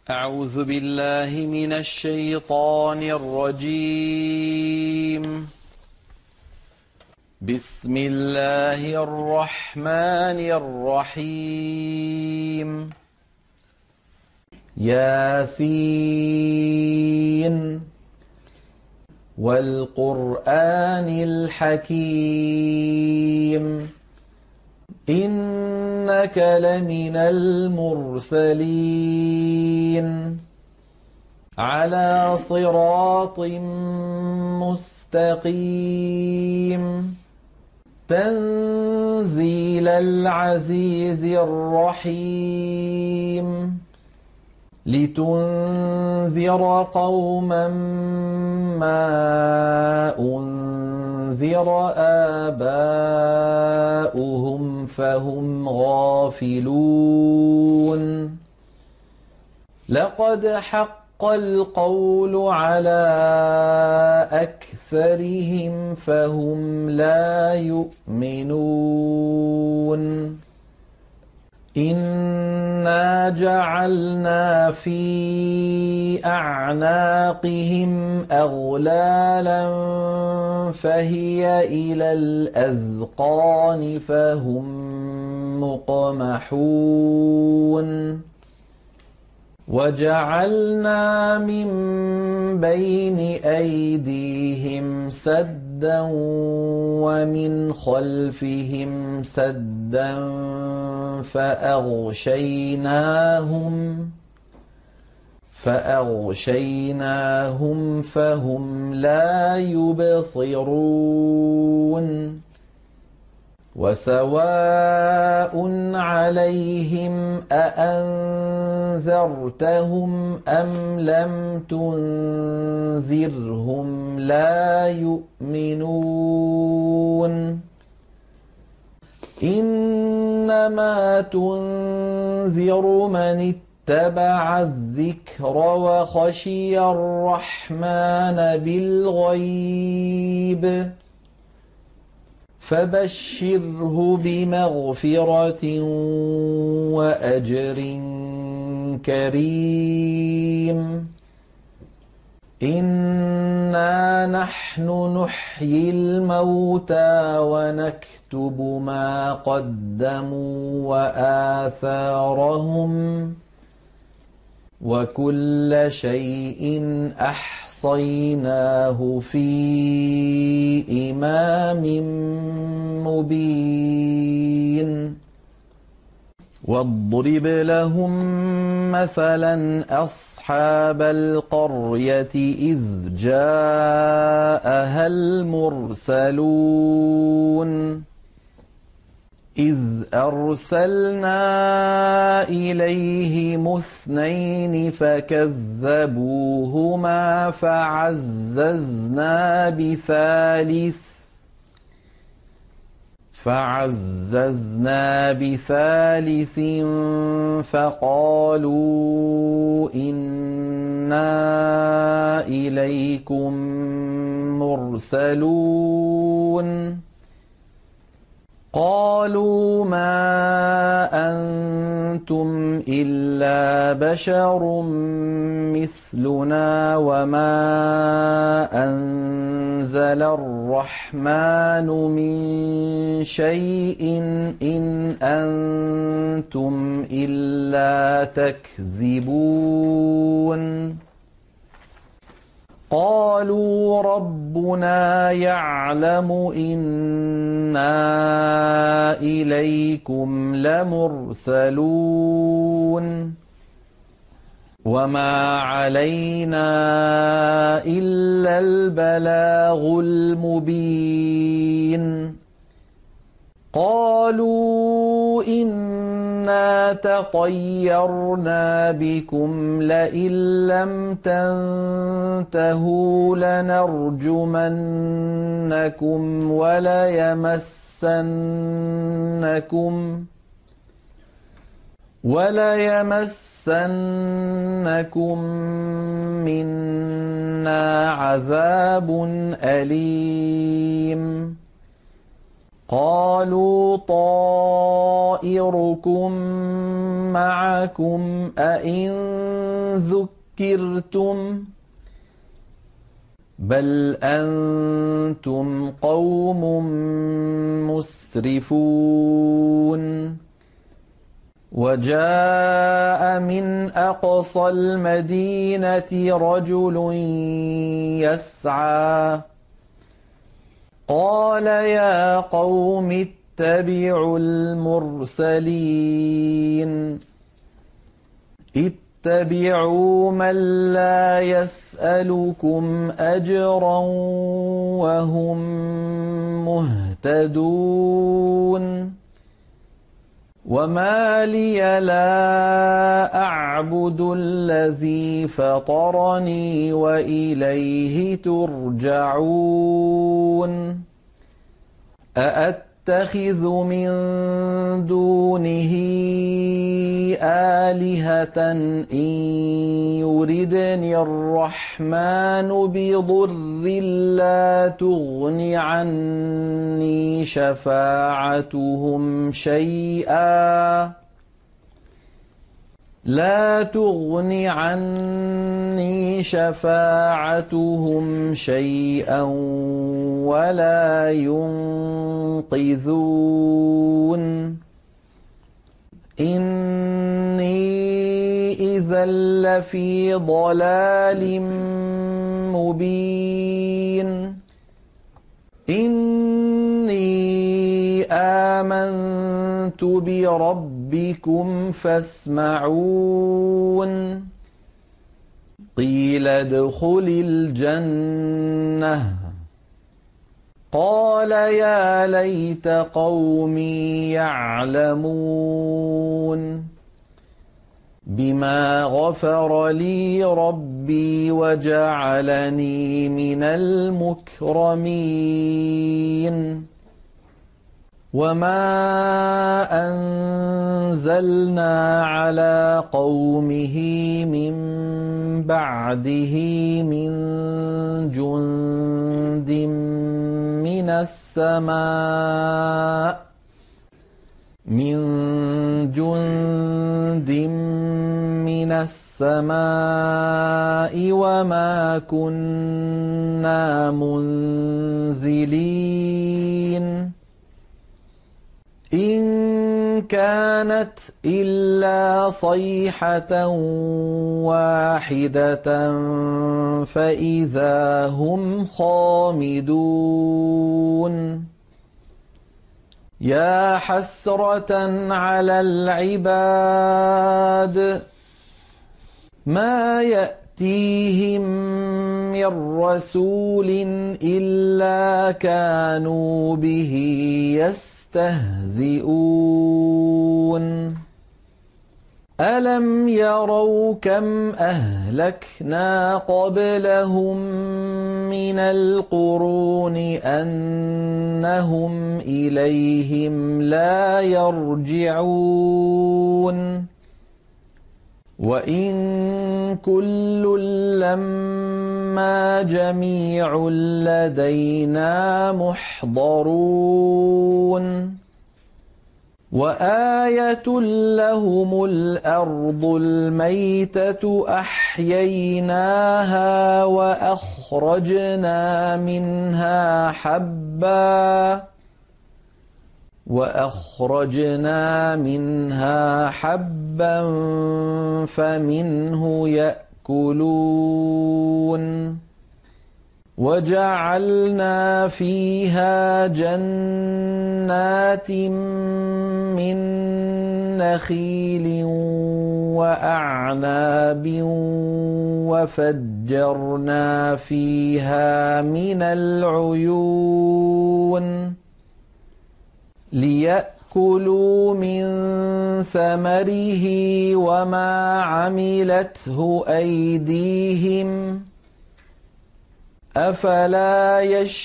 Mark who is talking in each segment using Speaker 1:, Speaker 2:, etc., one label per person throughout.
Speaker 1: أعوذ بالله من الشيطان الرجيم. بسم الله الرحمن الرحيم. ياسين والقرآن الحكيم إنك لمن المرسلين على صراط مستقيم تنزيل العزيز الرحيم لتنذر قوما ما أنذر آباؤهم فهم غافلون لقد حق القول على أكثرهم فهم لا يؤمنون إنا جعلنا في أعناقهم أغلالا فهي إلى الأذقان فهم مقمحون وجعلنا من بين أيديهم سدا ومن خلفهم سدا فأغشيناهم فهم لا يبصرون وسواء عليهم أأنذرتهم أم لم تنذرهم لا يؤمنون إنما تنذر من اتبع الذكر وخشي الرحمن بالغيب فبشره بمغفرة وأجر كريم إنا نحن نحيي الموتى ونكتب ما قدموا وآثارهم وكل شيء أحصيناه في إمام مبين واضرب لهم مثلا أصحاب القرية إذ جاءها المرسلون إذ أرسلنا إليهم اثنين فكذبوهما فعززنا بثالث فقالوا إنا إليكم مرسلون قالوا ما أنتم إلا بشر مثلنا وما أنزل الرحمن من شيء إن أنتم إلا تكذبون قالوا ربنا يعلم إنا إليكم لمرسلون وما علينا إلا البلاغ المبين قالوا إنا تطيرنا بكم لئن لم تنتهوا لنرجمنكم وليمسنكم منا عذاب أليم قالوا طائركم معكم أئن ذكرتم بل أنتم قوم مسرفون وجاء من أقصى المدينة رجل يسعى قال يا قوم اتبعوا المرسلين اتبعوا من لا يسألكم أجرا وهم مهتدون وما لي لا أعبد الذي فطرني وإليه ترجعون أأتخذ من دونه آلهة إن يردني الرحمن بضر لا تغن عني شفاعتهم شيئا ولا ينقذون إني إذا لفي ضلال مبين إني آمنت بربكم فاسمعون قيل ادخل الجنة قال يا ليت قومي يعلمون بما غفر لي ربي وجعلني من المكرمين وما أنزلنا على قومه من بعده من جند من السماء وما كنا منزلين إن كانت إلا صيحة واحدة فإذا هم خامدون يا حسرة على العباد ما يأتيهم من رسول إلا كانوا به يستهزئون ألم يروا كم أهلكنا قبلهم من القرون أنهم إليهم لا يرجعون وإن كل لما جميع لدينا محضرون وآية لهم الأرض الميتة أحييناها وأخرجنا منها حبا فمنه يأكلون وجعلنا فيها جنات من نخيل وأعناب وفجرنا فيها من العيون ليأكلوا من ثمره وما عملته أيديهم أفلا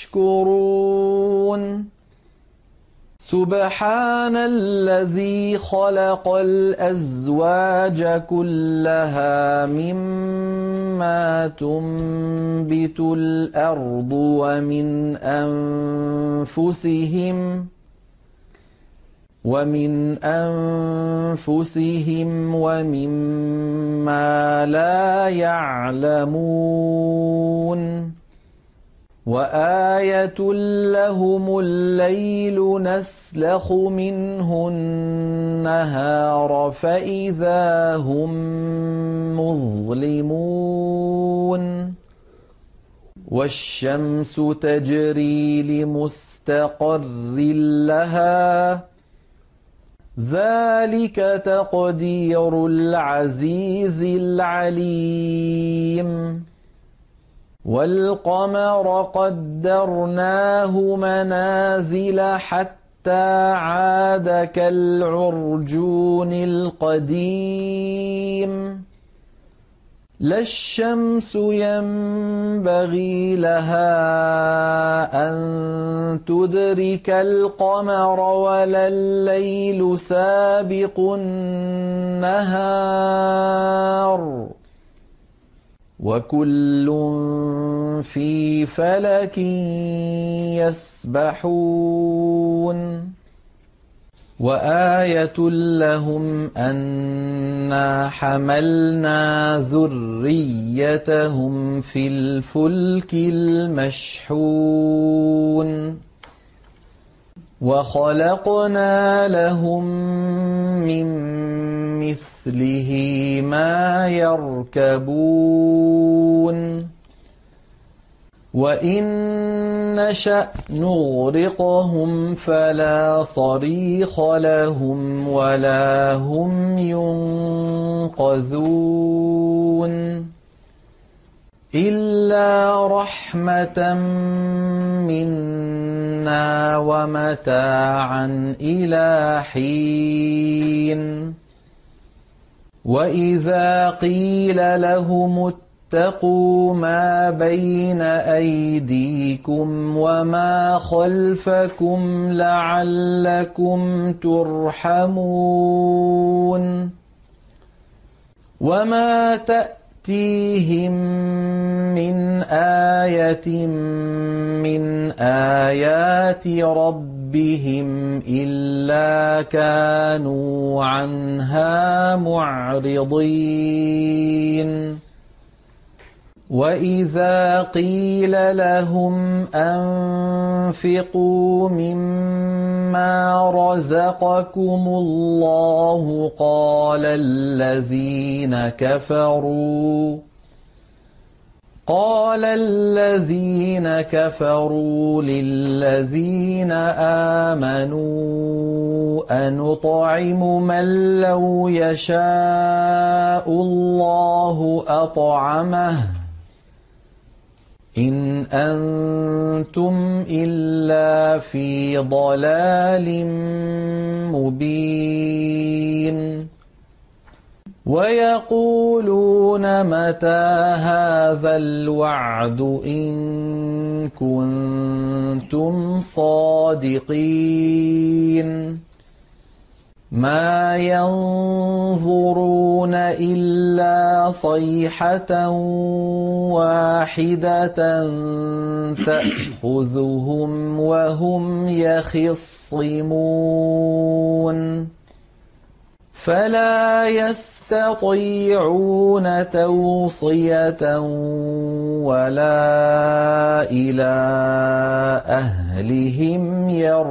Speaker 1: يشكرون سبحان الذي خلق الأزواج كلها مما تنبت الأرض ومن أنفسهم ومما لا يعلمون وآية لهم الليل نسلخ منه النهار فإذا هم مظلمون والشمس تجري لمستقر لها ذلك تقدير العزيز العليم والقمر قدرناه منازل حتى عاد كالعرجون القديم لا الشمس ينبغي لها أن تدرك القمر ولا الليل سابق النهار وكل في فلك يسبحون وآية لهم أنا حملنا ذريتهم في الفلك المشحون وخلقنا لهم من مثله ما يركبون وإن نشأ نغرقهم فلا صريخ لهم ولا هم ينقذون إلا رحمة منا ومتاعا إلى حين وإذا قيل لهم اتقوا ما بين أيديكم وما خلفكم لعلكم ترحمون وما تأتيهم من آية من آيات ربهم إلا كانوا عنها معرضين وإذا قيل لهم أنفقوا مما رزقكم الله قال الذين كفروا للذين آمنوا أنطعم من لو يشاء الله أطعمه إن أنتم إلا في ضلال مبين ويقولون متى هذا الوعد إن كنتم صادقين ما ينظرون إلا صيحة واحدة تأخذهم وهم يخصمون فلا يستطيعون توصية ولا إلى أهلهم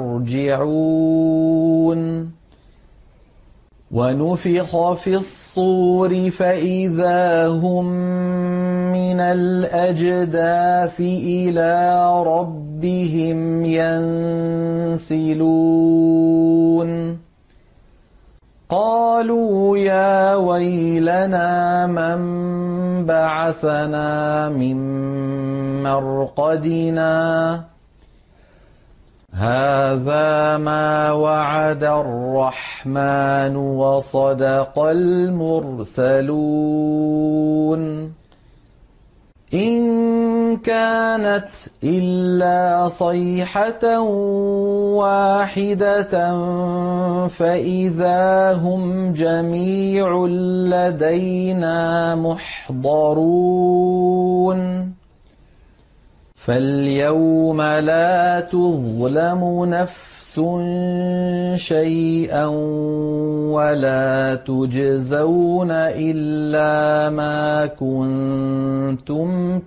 Speaker 1: يرجعون ونفخ في الصور فإذا هم من الأجداث إلى ربهم ينسلون قالوا يا ويلنا من بعثنا من مرقدنا هذا ما وعد الرحمن وصدق المرسلون إن كانت إلا صيحة واحدة فإذا هم جميع لدينا محضرون فاليوم لا تظلم نفس شيئا ولا تجزون إلا ما كنتم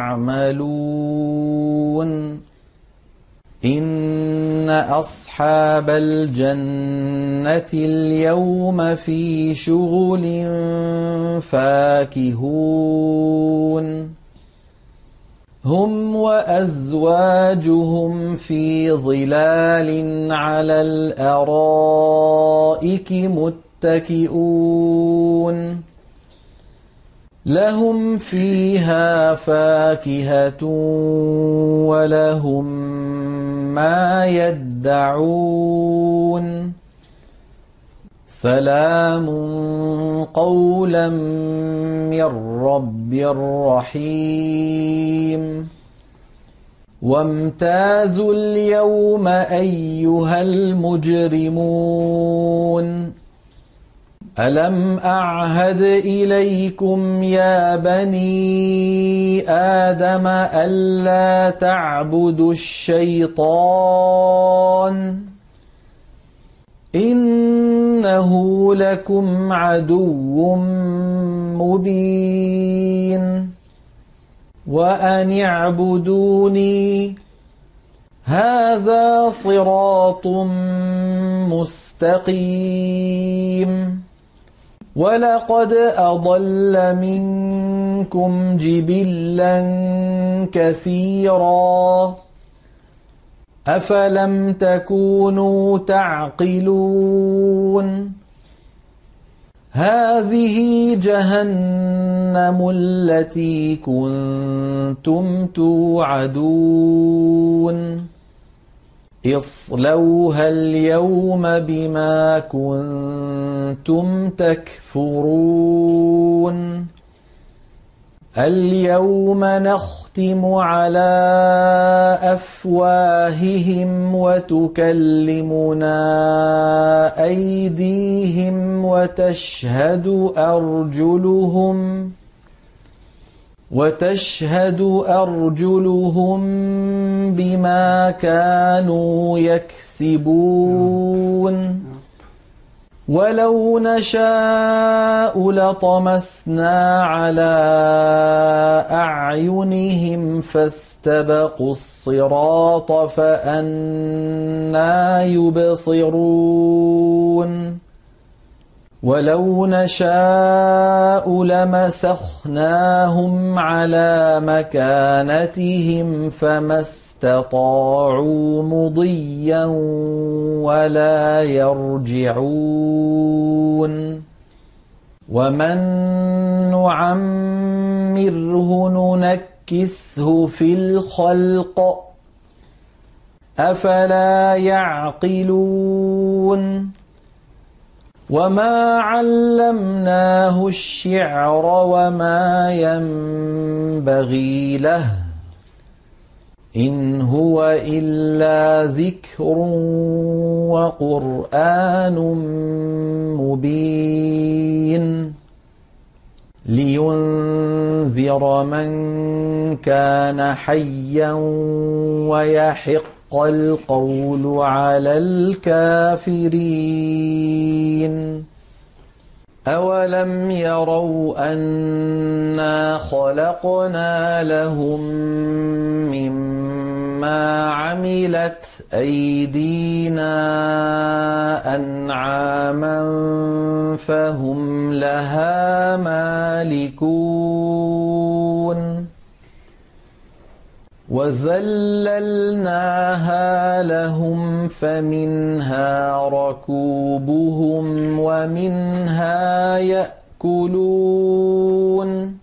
Speaker 1: تعملون إن أصحاب الجنة اليوم في شغل فاكهون هم وأزواجهم في ظلال على الأرائك متكئون لهم فيها فاكهة ولهم ما يدعون سلام قولا من رب رحيم وامتازوا اليوم أيها المجرمون ألم أعهد إليكم يا بني آدم ألا تعبدوا الشيطان إنه لكم عدو مبين وأن اعبدوني هذا صراط مستقيم ولقد أضل منكم جبلا كثيرا أفلم تكونوا تعقلون هذه جهنم التي كنتم توعدون اصلوها اليوم بما كنتم تكفرون اليوم نختم على أفواههم وتكلمنا أيديهم وتشهد أرجلهم بما كانوا يكسبون ولو نشاء لطمسنا على أعينهم فاستبقوا الصراط فأنى يبصرون ولو نشاء لمسخناهم على مكانتهم فما استطاعوا مضيا ولا يرجعون ومن نعمره ننكسه في الخلق أفلا يعقلون وما علمناه الشعر وما ينبغي له إن هو إلا ذكر وقرآن مبين لينذر من كان حيا ويحق القول على الكافرين أولم يروا أنا خلقنا لهم مما عملت أيدينا أنعاما فهم لها مالكون وذللناها لهم فمنها ركوبهم ومنها يأكلون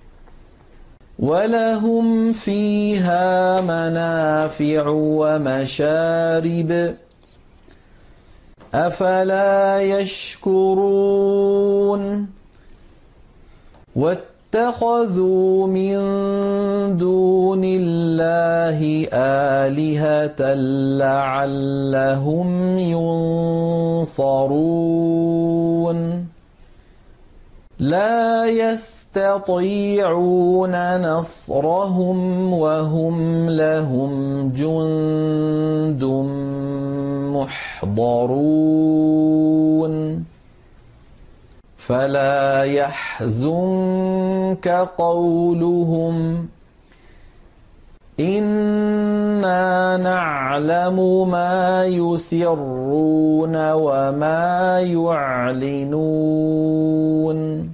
Speaker 1: ولهم فيها منافع ومشارب أفلا يشكرون اتخذوا من دون الله آلهة لعلهم ينصرون لا يستطيعون نصرهم وهم لهم جند محضرون فلا يحزنك قولهم إنا نعلم ما يسرون وما يعلنون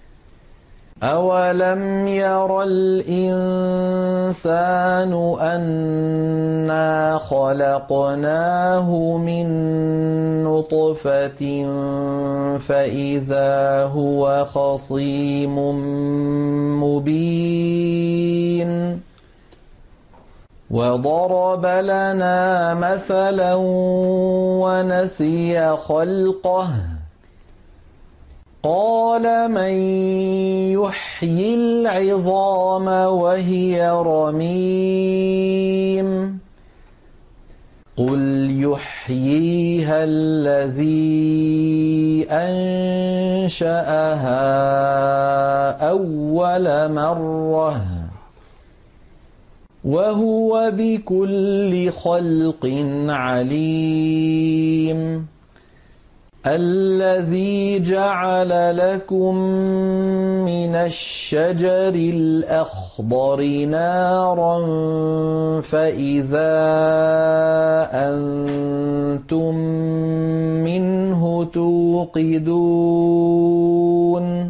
Speaker 1: أولم ير الإنسان أنا خلقناه من نطفة فإذا هو خصيم مبين وضرب لنا مثلا ونسي خلقه قال من يحيي العظام وهي رميم قل يحييها الذي أنشأها أول مرة وهو بكل خلق عليم الذي جعل لكم من الشجر الأخضر نارا فإذا أنتم منه توقدون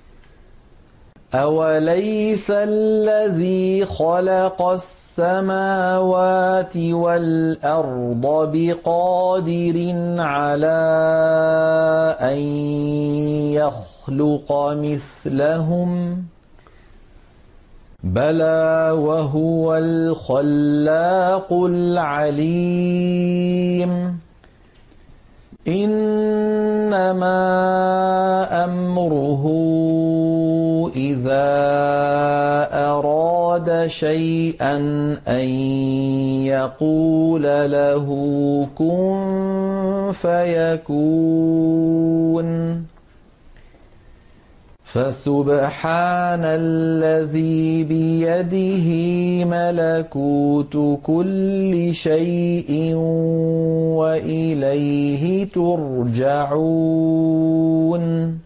Speaker 1: أوليس الذي خلق السماوات والأرض بقادر على أن يخلق مثلهم بلى وهو الخلاق العليم إنما أمره إذا أراد شيئا أن يقول له كن فيكون فسبحان الذي بيده ملكوت كل شيء وإليه ترجعون